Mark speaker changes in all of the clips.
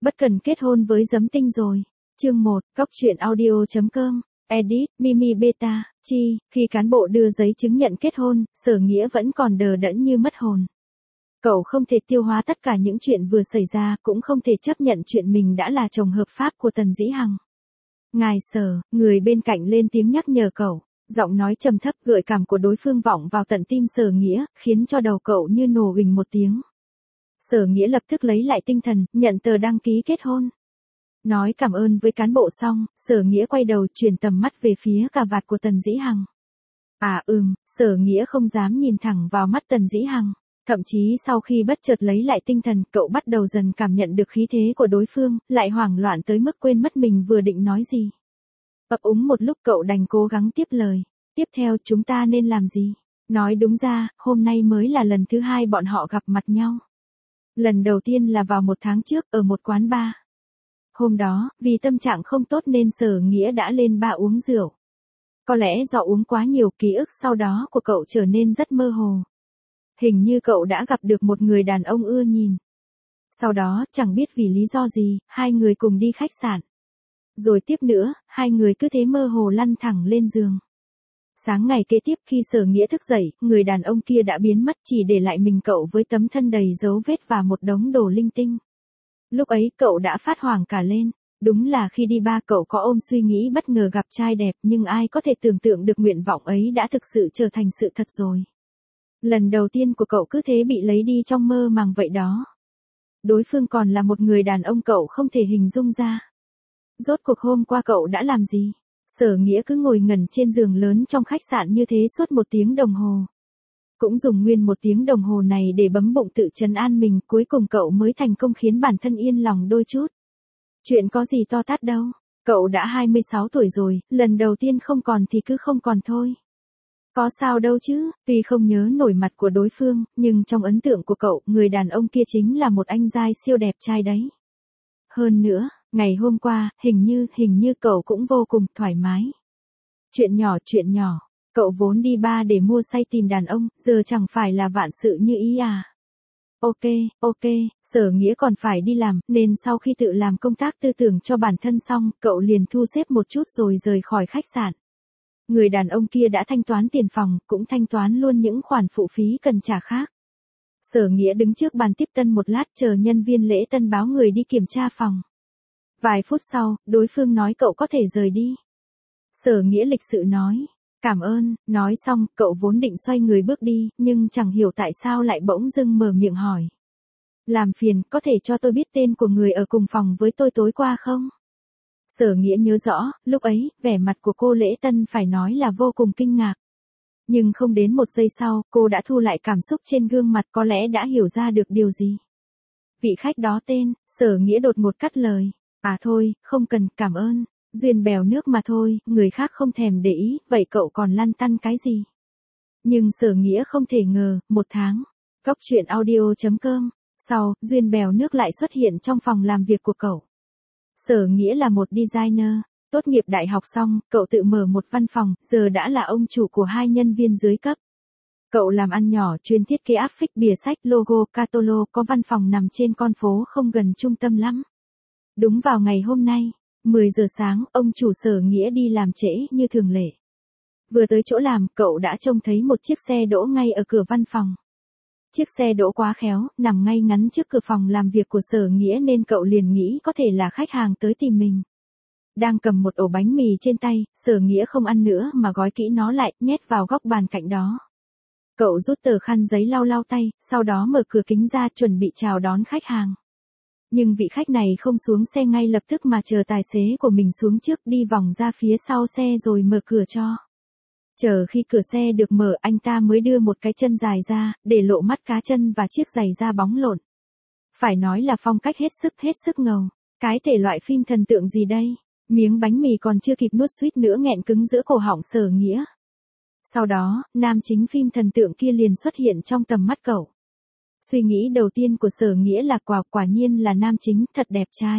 Speaker 1: Bất cần kết hôn với Giấm Tinh rồi. Chương 1, Cóc truyện audio.com, edit, Mimi Beta, chi, khi cán bộ đưa giấy chứng nhận kết hôn, Sở Nghĩa vẫn còn đờ đẫn như mất hồn. Cậu không thể tiêu hóa tất cả những chuyện vừa xảy ra, cũng không thể chấp nhận chuyện mình đã là chồng hợp pháp của Tần Dĩ Hằng. Ngài Sở, người bên cạnh lên tiếng nhắc nhở cậu, giọng nói trầm thấp gợi cảm của đối phương vọng vào tận tim Sở Nghĩa, khiến cho đầu cậu như nổ huỳnh một tiếng. Sở Nghĩa lập tức lấy lại tinh thần, nhận tờ đăng ký kết hôn. Nói cảm ơn với cán bộ xong, Sở Nghĩa quay đầu chuyển tầm mắt về phía cà vạt của Tần Dĩ Hằng. Sở Nghĩa không dám nhìn thẳng vào mắt Tần Dĩ Hằng. Thậm chí sau khi bất chợt lấy lại tinh thần, cậu bắt đầu dần cảm nhận được khí thế của đối phương, lại hoảng loạn tới mức quên mất mình vừa định nói gì. Ấp úng một lúc cậu đành cố gắng tiếp lời. Tiếp theo chúng ta nên làm gì? Nói đúng ra, hôm nay mới là lần thứ hai bọn họ gặp mặt nhau. Lần đầu tiên là vào 1 tháng trước ở một quán bar. Hôm đó, vì tâm trạng không tốt nên Sở Nghĩa đã lên bar uống rượu. Có lẽ do uống quá nhiều, ký ức sau đó của cậu trở nên rất mơ hồ. Hình như cậu đã gặp được một người đàn ông ưa nhìn. Sau đó, chẳng biết vì lý do gì, hai người cùng đi khách sạn. Rồi tiếp nữa, hai người cứ thế mơ hồ lăn thẳng lên giường. Sáng ngày kế tiếp khi Sở Nghĩa thức dậy, người đàn ông kia đã biến mất, chỉ để lại mình cậu với tấm thân đầy dấu vết và một đống đồ linh tinh. Lúc ấy cậu đã phát hoảng cả lên. Đúng là khi đi bar cậu có ôm suy nghĩ bất ngờ gặp trai đẹp, nhưng ai có thể tưởng tượng được nguyện vọng ấy đã thực sự trở thành sự thật rồi. Lần đầu tiên của cậu cứ thế bị lấy đi trong mơ màng vậy đó. Đối phương còn là một người đàn ông cậu không thể hình dung ra. Rốt cuộc hôm qua cậu đã làm gì? Sở Nghĩa cứ ngồi ngẩn trên giường lớn trong khách sạn như thế suốt 1 tiếng đồng hồ. Cũng dùng nguyên 1 tiếng đồng hồ này để bấm bụng tự trấn an mình, cuối cùng cậu mới thành công khiến bản thân yên lòng đôi chút. Chuyện có gì to tát đâu, cậu đã 26 tuổi rồi, lần đầu tiên không còn thì cứ không còn thôi. Có sao đâu chứ, tuy không nhớ nổi mặt của đối phương, nhưng trong ấn tượng của cậu, người đàn ông kia chính là một anh giai siêu đẹp trai đấy. Hơn nữa, ngày hôm qua, hình như cậu cũng vô cùng thoải mái. Chuyện nhỏ, cậu vốn đi bar để mua say tìm đàn ông, giờ chẳng phải là vạn sự như ý à. Ok, Sở Nghĩa còn phải đi làm, nên sau khi tự làm công tác tư tưởng cho bản thân xong, cậu liền thu xếp một chút rồi rời khỏi khách sạn. Người đàn ông kia đã thanh toán tiền phòng, cũng thanh toán luôn những khoản phụ phí cần trả khác. Sở Nghĩa đứng trước bàn tiếp tân một lát chờ nhân viên lễ tân báo người đi kiểm tra phòng. Vài phút sau, đối phương nói cậu có thể rời đi. Sở Nghĩa lịch sự nói, cảm ơn, nói xong, cậu vốn định xoay người bước đi, nhưng chẳng hiểu tại sao lại bỗng dưng mở miệng hỏi. Làm phiền, có thể cho tôi biết tên của người ở cùng phòng với tôi tối qua không? Sở Nghĩa nhớ rõ, lúc ấy, vẻ mặt của cô lễ tân phải nói là vô cùng kinh ngạc. Nhưng không đến 1 giây sau, cô đã thu lại cảm xúc trên gương mặt, có lẽ đã hiểu ra được điều gì. Vị khách đó tên, Sở Nghĩa đột ngột cắt lời. À thôi, không cần, cảm ơn. Duyên bèo nước mà thôi, người khác không thèm để ý, vậy cậu còn lăn tăn cái gì? Nhưng Sở Nghĩa không thể ngờ, 1 tháng. Cóc truyện audio.com. Sau, duyên bèo nước lại xuất hiện trong phòng làm việc của cậu. Sở Nghĩa là một designer, tốt nghiệp đại học xong, cậu tự mở một văn phòng, giờ đã là ông chủ của 2 nhân viên dưới cấp. Cậu làm ăn nhỏ chuyên thiết kế áp phích bìa sách, logo, catalog, có văn phòng nằm trên con phố không gần trung tâm lắm. Đúng vào ngày hôm nay, 10 giờ sáng, ông chủ Sở Nghĩa đi làm trễ như thường lệ. Vừa tới chỗ làm, cậu đã trông thấy một chiếc xe đỗ ngay ở cửa văn phòng. Chiếc xe đỗ quá khéo, nằm ngay ngắn trước cửa phòng làm việc của Sở Nghĩa nên cậu liền nghĩ có thể là khách hàng tới tìm mình. Đang cầm một ổ bánh mì trên tay, Sở Nghĩa không ăn nữa mà gói kỹ nó lại, nhét vào góc bàn cạnh đó. Cậu rút tờ khăn giấy lau tay, sau đó mở cửa kính ra chuẩn bị chào đón khách hàng. Nhưng vị khách này không xuống xe ngay lập tức mà chờ tài xế của mình xuống trước, đi vòng ra phía sau xe rồi mở cửa cho. Chờ khi cửa xe được mở, anh ta mới đưa một cái chân dài ra, để lộ mắt cá chân và chiếc giày da bóng lộn. Phải nói là phong cách hết sức ngầu. Cái thể loại phim thần tượng gì đây? Miếng bánh mì còn chưa kịp nuốt suýt nữa nghẹn cứng giữa cổ họng Sở Nghĩa. Sau đó, nam chính phim thần tượng kia liền xuất hiện trong tầm mắt cậu. Suy nghĩ đầu tiên của Sở Nghĩa là quả nhiên là nam chính, thật đẹp trai.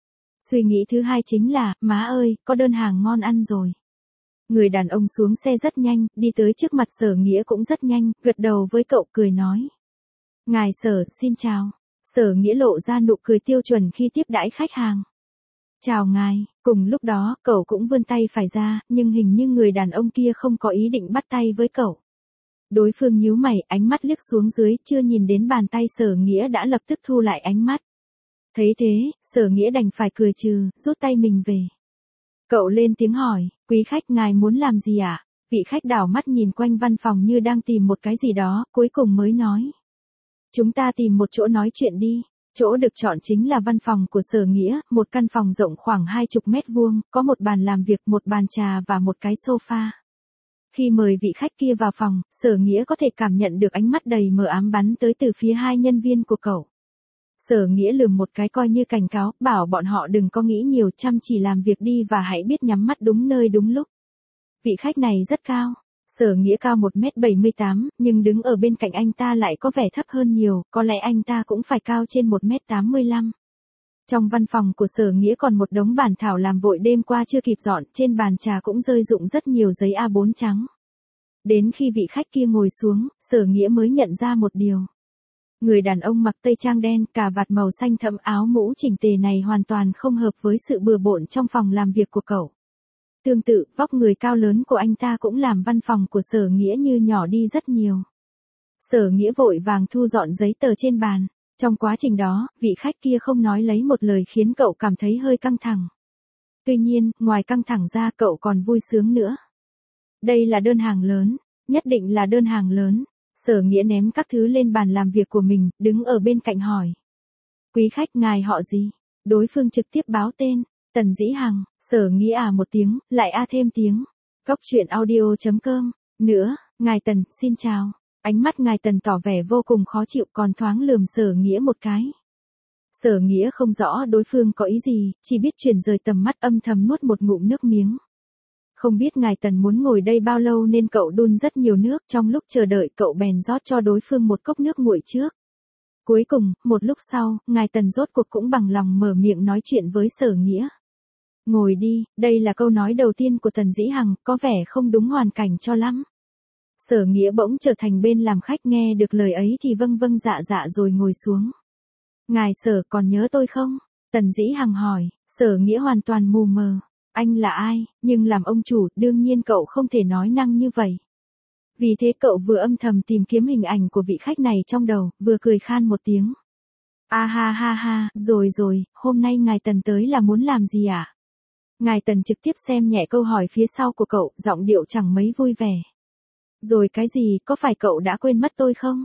Speaker 1: Suy nghĩ thứ hai chính là, má ơi, có đơn hàng ngon ăn rồi. Người đàn ông xuống xe rất nhanh, đi tới trước mặt Sở Nghĩa cũng rất nhanh, gật đầu với cậu cười nói. Ngài Sở, xin chào. Sở Nghĩa lộ ra nụ cười tiêu chuẩn khi tiếp đãi khách hàng. Chào ngài, cùng lúc đó, cậu cũng vươn tay phải ra, nhưng hình như người đàn ông kia không có ý định bắt tay với cậu. Đối phương nhíu mày, ánh mắt liếc xuống dưới, chưa nhìn đến bàn tay Sở Nghĩa đã lập tức thu lại ánh mắt. Thấy thế, Sở Nghĩa đành phải cười trừ, rút tay mình về. Cậu lên tiếng hỏi, quý khách ngài muốn làm gì ạ? Vị khách đảo mắt nhìn quanh văn phòng như đang tìm một cái gì đó, cuối cùng mới nói. Chúng ta tìm một chỗ nói chuyện đi. Chỗ được chọn chính là văn phòng của Sở Nghĩa, một căn phòng rộng khoảng 20 mét vuông, có một bàn làm việc, một bàn trà và một cái sofa. Khi mời vị khách kia vào phòng, Sở Nghĩa có thể cảm nhận được ánh mắt đầy mờ ám bắn tới từ phía hai nhân viên của cậu. Sở Nghĩa lườm một cái coi như cảnh cáo, bảo bọn họ đừng có nghĩ nhiều, chăm chỉ làm việc đi và hãy biết nhắm mắt đúng nơi đúng lúc. Vị khách này rất cao. Sở Nghĩa cao 1m78, nhưng đứng ở bên cạnh anh ta lại có vẻ thấp hơn nhiều, có lẽ anh ta cũng phải cao trên 1m85. Trong văn phòng của Sở Nghĩa còn một đống bản thảo làm vội đêm qua chưa kịp dọn, trên bàn trà cũng rơi rụng rất nhiều giấy A4 trắng. Đến khi vị khách kia ngồi xuống, Sở Nghĩa mới nhận ra một điều. Người đàn ông mặc tây trang đen, cà vạt màu xanh thẫm, áo mũ chỉnh tề này hoàn toàn không hợp với sự bừa bộn trong phòng làm việc của cậu. Tương tự, vóc người cao lớn của anh ta cũng làm văn phòng của Sở Nghĩa như nhỏ đi rất nhiều. Sở Nghĩa vội vàng thu dọn giấy tờ trên bàn. Trong quá trình đó, vị khách kia không nói lấy một lời khiến cậu cảm thấy hơi căng thẳng. Tuy nhiên, ngoài căng thẳng ra cậu còn vui sướng nữa. Đây là đơn hàng lớn, nhất định là đơn hàng lớn. Sở Nghĩa ném các thứ lên bàn làm việc của mình, đứng ở bên cạnh hỏi. Quý khách ngài họ gì? Đối phương trực tiếp báo tên. Tần Dĩ Hằng. Sở Nghĩa à một tiếng, lại a thêm tiếng. Cóc truyện audio.com. Nữa, ngài Tần, xin chào. Ánh mắt ngài Tần tỏ vẻ vô cùng khó chịu, còn thoáng lườm Sở Nghĩa một cái. Sở Nghĩa không rõ đối phương có ý gì, chỉ biết chuyển rời tầm mắt, âm thầm nuốt một ngụm nước miếng. Không biết ngài Tần muốn ngồi đây bao lâu nên cậu đun rất nhiều nước, trong lúc chờ đợi cậu bèn rót cho đối phương một cốc nước nguội trước. Cuối cùng, một lúc sau, ngài Tần rốt cuộc cũng bằng lòng mở miệng nói chuyện với Sở Nghĩa. Ngồi đi, đây là câu nói đầu tiên của Tần Dĩ Hằng, có vẻ không đúng hoàn cảnh cho lắm. Sở Nghĩa bỗng trở thành bên làm khách, nghe được lời ấy thì vâng vâng dạ dạ rồi ngồi xuống. Ngài Sở còn nhớ tôi không? Tần Dĩ Hằng hỏi. Sở Nghĩa hoàn toàn mù mờ. Anh là ai? Nhưng làm ông chủ, đương nhiên cậu không thể nói năng như vậy. Vì thế cậu vừa âm thầm tìm kiếm hình ảnh của vị khách này trong đầu, vừa cười khan một tiếng. A ha ha ha, rồi, hôm nay ngài Tần tới là muốn làm gì ạ? Ngài Tần trực tiếp xem nhẹ câu hỏi phía sau của cậu, giọng điệu chẳng mấy vui vẻ. Rồi cái gì, có phải cậu đã quên mất tôi không?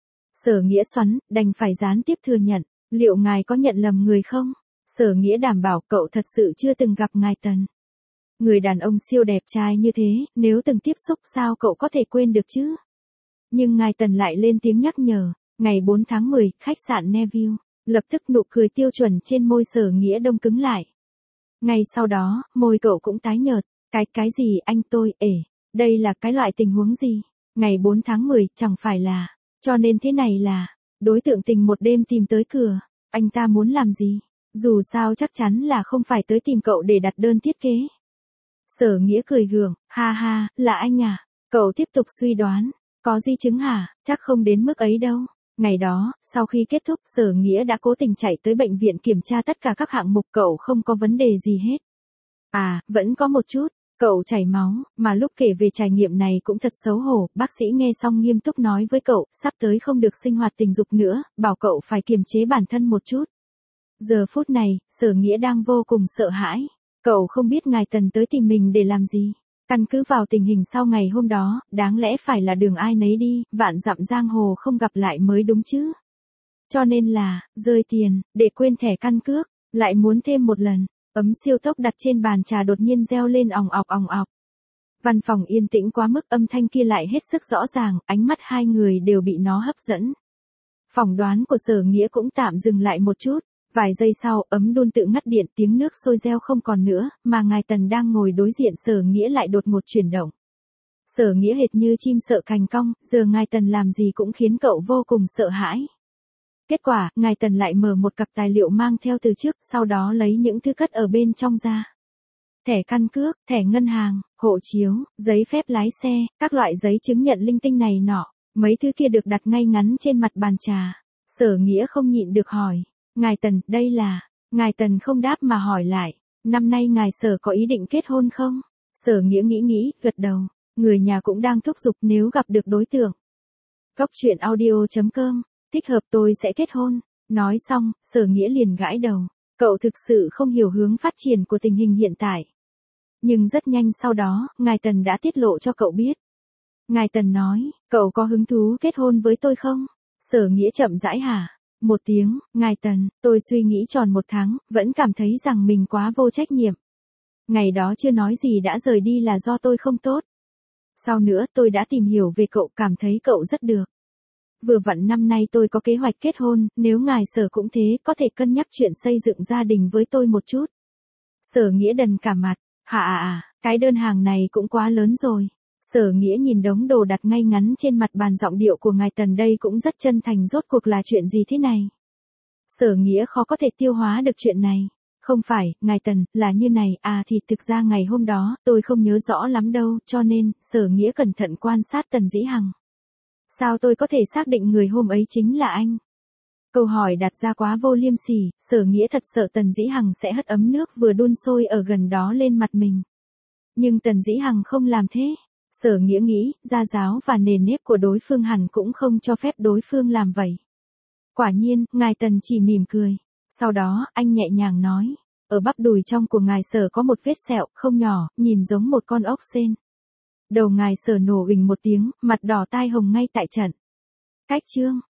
Speaker 1: Sở Nghĩa xoắn, đành phải gián tiếp thừa nhận. Liệu ngài có nhận lầm người không? Sở Nghĩa đảm bảo cậu thật sự chưa từng gặp ngài Tần. Người đàn ông siêu đẹp trai như thế, nếu từng tiếp xúc sao cậu có thể quên được chứ? Nhưng ngài Tần lại lên tiếng nhắc nhở. Ngày 4 tháng 10, khách sạn Neville. Lập tức nụ cười tiêu chuẩn trên môi Sở Nghĩa đông cứng lại. Ngay sau đó, môi cậu cũng tái nhợt. Cái gì anh tôi, đây là cái loại tình huống gì? Ngày 4 tháng 10, chẳng phải là. Cho nên thế này là, đối tượng tình một đêm tìm tới cửa. Anh ta muốn làm gì? Dù sao chắc chắn là không phải tới tìm cậu để đặt đơn thiết kế. Sở Nghĩa cười gượng, ha ha, là anh à? Cậu tiếp tục suy đoán. Có di chứng hả? Chắc không đến mức ấy đâu. Ngày đó, sau khi kết thúc, Sở Nghĩa đã cố tình chạy tới bệnh viện kiểm tra tất cả các hạng mục, cậu không có vấn đề gì hết. À, vẫn có một chút. Cậu chảy máu, mà lúc kể về trải nghiệm này cũng thật xấu hổ. Bác sĩ nghe xong nghiêm túc nói với cậu, sắp tới không được sinh hoạt tình dục nữa, bảo cậu phải kiềm chế bản thân một chút. Giờ phút này, Sở Nghĩa đang vô cùng sợ hãi. Cậu không biết ngài Tần tới tìm mình để làm gì. Căn cứ vào tình hình sau ngày hôm đó, đáng lẽ phải là đường ai nấy đi, vạn dặm giang hồ không gặp lại mới đúng chứ. Cho nên là, rơi tiền, để quên thẻ căn cước, lại muốn thêm một lần. Ấm siêu tốc đặt trên bàn trà đột nhiên reo lên òng ọc. Văn phòng yên tĩnh quá mức, âm thanh kia lại hết sức rõ ràng, ánh mắt hai người đều bị nó hấp dẫn. Phỏng đoán của Sở Nghĩa cũng tạm dừng lại một chút. Vài giây sau, ấm đun tự ngắt điện, tiếng nước sôi reo không còn nữa, mà ngài Tần đang ngồi đối diện Sở Nghĩa lại đột ngột chuyển động. Sở Nghĩa hệt như chim sợ cành cong, giờ ngài Tần làm gì cũng khiến cậu vô cùng sợ hãi. Kết quả, ngài Tần lại mở một cặp tài liệu mang theo từ trước, sau đó lấy những thứ cất ở bên trong ra. Thẻ căn cước, thẻ ngân hàng, hộ chiếu, giấy phép lái xe, các loại giấy chứng nhận linh tinh này nọ, mấy thứ kia được đặt ngay ngắn trên mặt bàn trà. Sở Nghĩa không nhịn được hỏi, ngài Tần, đây là, ngài Tần không đáp mà hỏi lại, năm nay ngài Sở có ý định kết hôn không? Sở Nghĩa nghĩ, gật đầu, người nhà cũng đang thúc giục nếu gặp được đối tượng. Cốc truyện audio.com, thích hợp tôi sẽ kết hôn. Nói xong, Sở Nghĩa liền gãi đầu, cậu thực sự không hiểu hướng phát triển của tình hình hiện tại. Nhưng rất nhanh sau đó, ngài Tần đã tiết lộ cho cậu biết. Ngài Tần nói, cậu có hứng thú kết hôn với tôi không? Sở Nghĩa chậm rãi hả? Một tiếng, ngài Tần, tôi suy nghĩ tròn 1 tháng, vẫn cảm thấy rằng mình quá vô trách nhiệm. Ngày đó chưa nói gì đã rời đi là do tôi không tốt. Sau nữa tôi đã tìm hiểu về cậu, cảm thấy cậu rất được. Vừa vặn năm nay tôi có kế hoạch kết hôn, nếu ngài Sở cũng thế có thể cân nhắc chuyện xây dựng gia đình với tôi một chút. Sở Nghĩa đần cả mặt, cái đơn hàng này cũng quá lớn rồi. Sở Nghĩa nhìn đống đồ đặt ngay ngắn trên mặt bàn, giọng điệu của ngài Tần đây cũng rất chân thành, rốt cuộc là chuyện gì thế này? Sở Nghĩa khó có thể tiêu hóa được chuyện này. Không phải, ngài Tần, là như này, thì thực ra ngày hôm đó, tôi không nhớ rõ lắm đâu, cho nên, Sở Nghĩa cẩn thận quan sát Tần Dĩ Hằng. Sao tôi có thể xác định người hôm ấy chính là anh? Câu hỏi đặt ra quá vô liêm sỉ, Sở Nghĩa thật sợ Tần Dĩ Hằng sẽ hất ấm nước vừa đun sôi ở gần đó lên mặt mình. Nhưng Tần Dĩ Hằng không làm thế. Sở Nghĩa nghĩ, gia giáo và nề nếp của đối phương hẳn cũng không cho phép đối phương làm vậy. Quả nhiên, ngài Tần chỉ mỉm cười. Sau đó, anh nhẹ nhàng nói, ở bắp đùi trong của ngài Sở có một vết sẹo, không nhỏ, nhìn giống một con ốc sên. Đầu ngài Sở nổ uỳnh một tiếng, mặt đỏ tai hồng ngay tại trận. Cách chương